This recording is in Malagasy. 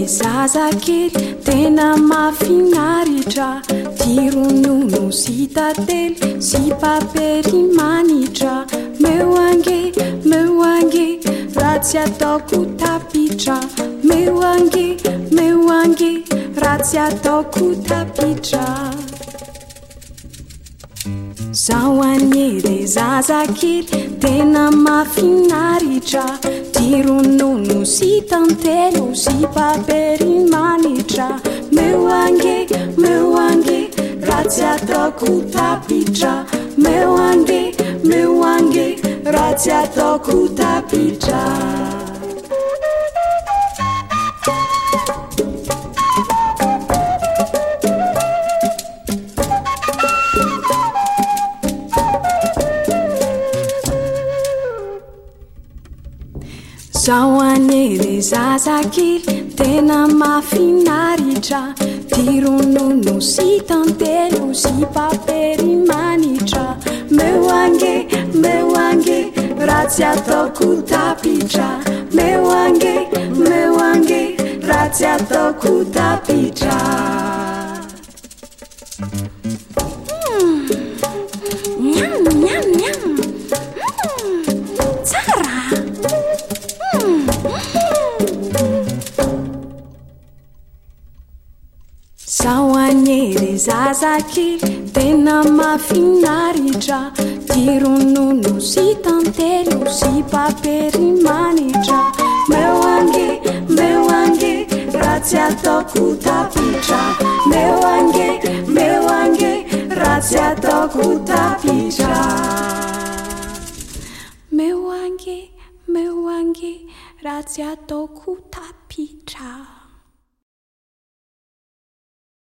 zazakely tena mafinaritra tironono sy tately sy papery manitra meo ange raha tsy ataoko tapitra meo ange raha tsy ataoko tapitra zao aniede zazakely tena mafinaritra tironono sy tantelo sy papery manitra meo ange raha tsy ataoko tapitra meo ange raha tsy ataoko tapitra zao aniede zazakely tena mafinaritra tironono sy tantelo sy papery manitra meo ange raha tsy ataoko tapitra meo ange raha tsy ataoko tapitra tsara zao aniede zazakely tena mafinaritra tironono sy tantelo sy papery manitra meo ange raha tsy ataoko tapitra meo ange raha tsy ataoko tapitra meo ange raha tsy ataoko tapitra